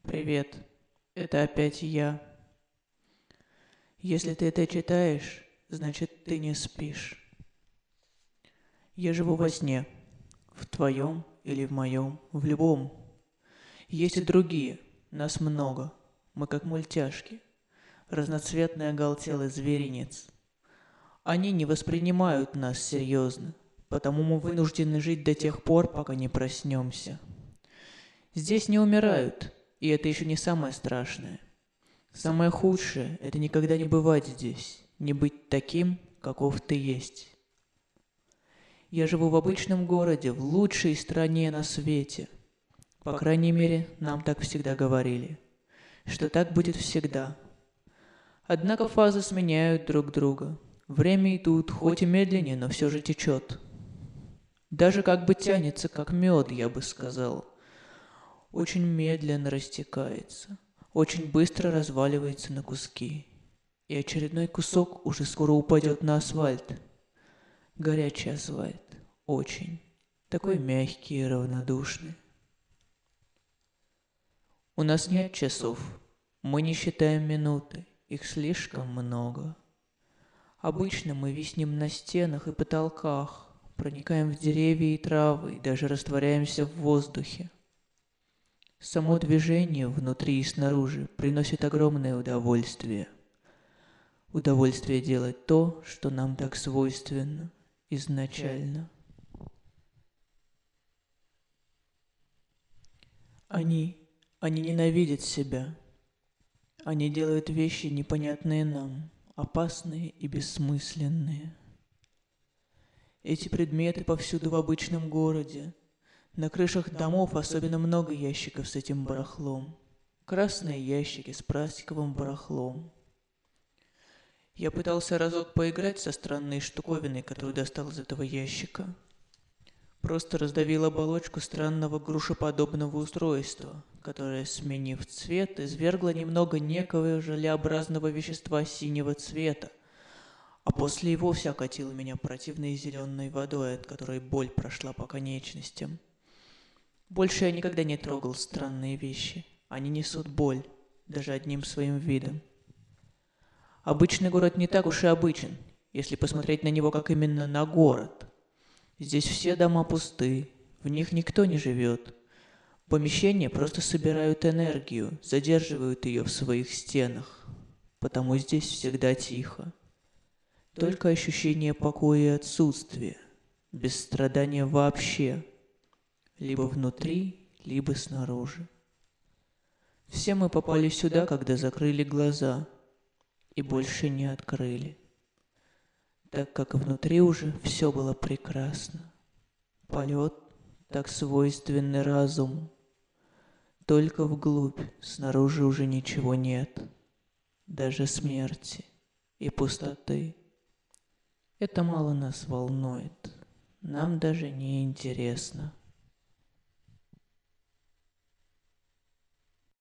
Привет, это опять я. Если ты это читаешь, значит ты не спишь. Я живу во сне, в твоем или в моем, в любом. Есть и другие, нас много, мы как мультяшки, разноцветный оголтелый зверинец. Они не воспринимают нас серьезно, потому мы вынуждены жить до тех пор, пока не проснемся. Здесь не умирают, и это еще не самое страшное. Самое худшее – это никогда не бывать здесь, не быть таким, каков ты есть. Я живу в обычном городе, в лучшей стране на свете. По крайней мере, нам так всегда говорили, что так будет всегда. Однако фазы сменяют друг друга. Время идут, хоть и медленнее, но все же течет. Даже как бы тянется, как мед, я бы сказал. Очень медленно растекается, очень быстро разваливается на куски. И очередной кусок уже скоро упадет на асфальт. Горячий асфальт, очень. Такой мягкий и равнодушный. У нас нет часов, мы не считаем минуты, их слишком много. Обычно мы виснем на стенах и потолках, проникаем в деревья и травы и даже растворяемся в воздухе. Само движение внутри и снаружи приносит огромное удовольствие. Удовольствие делать то, что нам так свойственно изначально. Они ненавидят себя. Они делают вещи, непонятные нам, опасные и бессмысленные. Эти предметы повсюду в обычном городе. На крышах домов особенно много ящиков с этим барахлом. Красные ящики с пластиковым барахлом. Я пытался разок поиграть со странной штуковиной, которую достал из этого ящика. Просто раздавил оболочку странного грушеподобного устройства, которое, сменив цвет, извергло немного некого желеобразного вещества синего цвета, а после и вовсе окатило меня противной зеленой водой, от которой боль прошла по конечностям. Больше я никогда не трогал странные вещи. Они несут боль, даже одним своим видом. Обычный город не так уж и обычен, если посмотреть на него как именно на город. Здесь все дома пусты, в них никто не живет. Помещения просто собирают энергию, задерживают ее в своих стенах. Потому здесь всегда тихо. Только ощущение покоя и отсутствия, без страдания вообще. Либо внутри, либо снаружи. Все мы попали сюда, когда закрыли глаза, и больше не открыли, так как внутри уже все было прекрасно. Полет, так свойственный разуму. Только вглубь, снаружи уже ничего нет, даже смерти и пустоты. Это мало нас волнует, нам даже не интересно.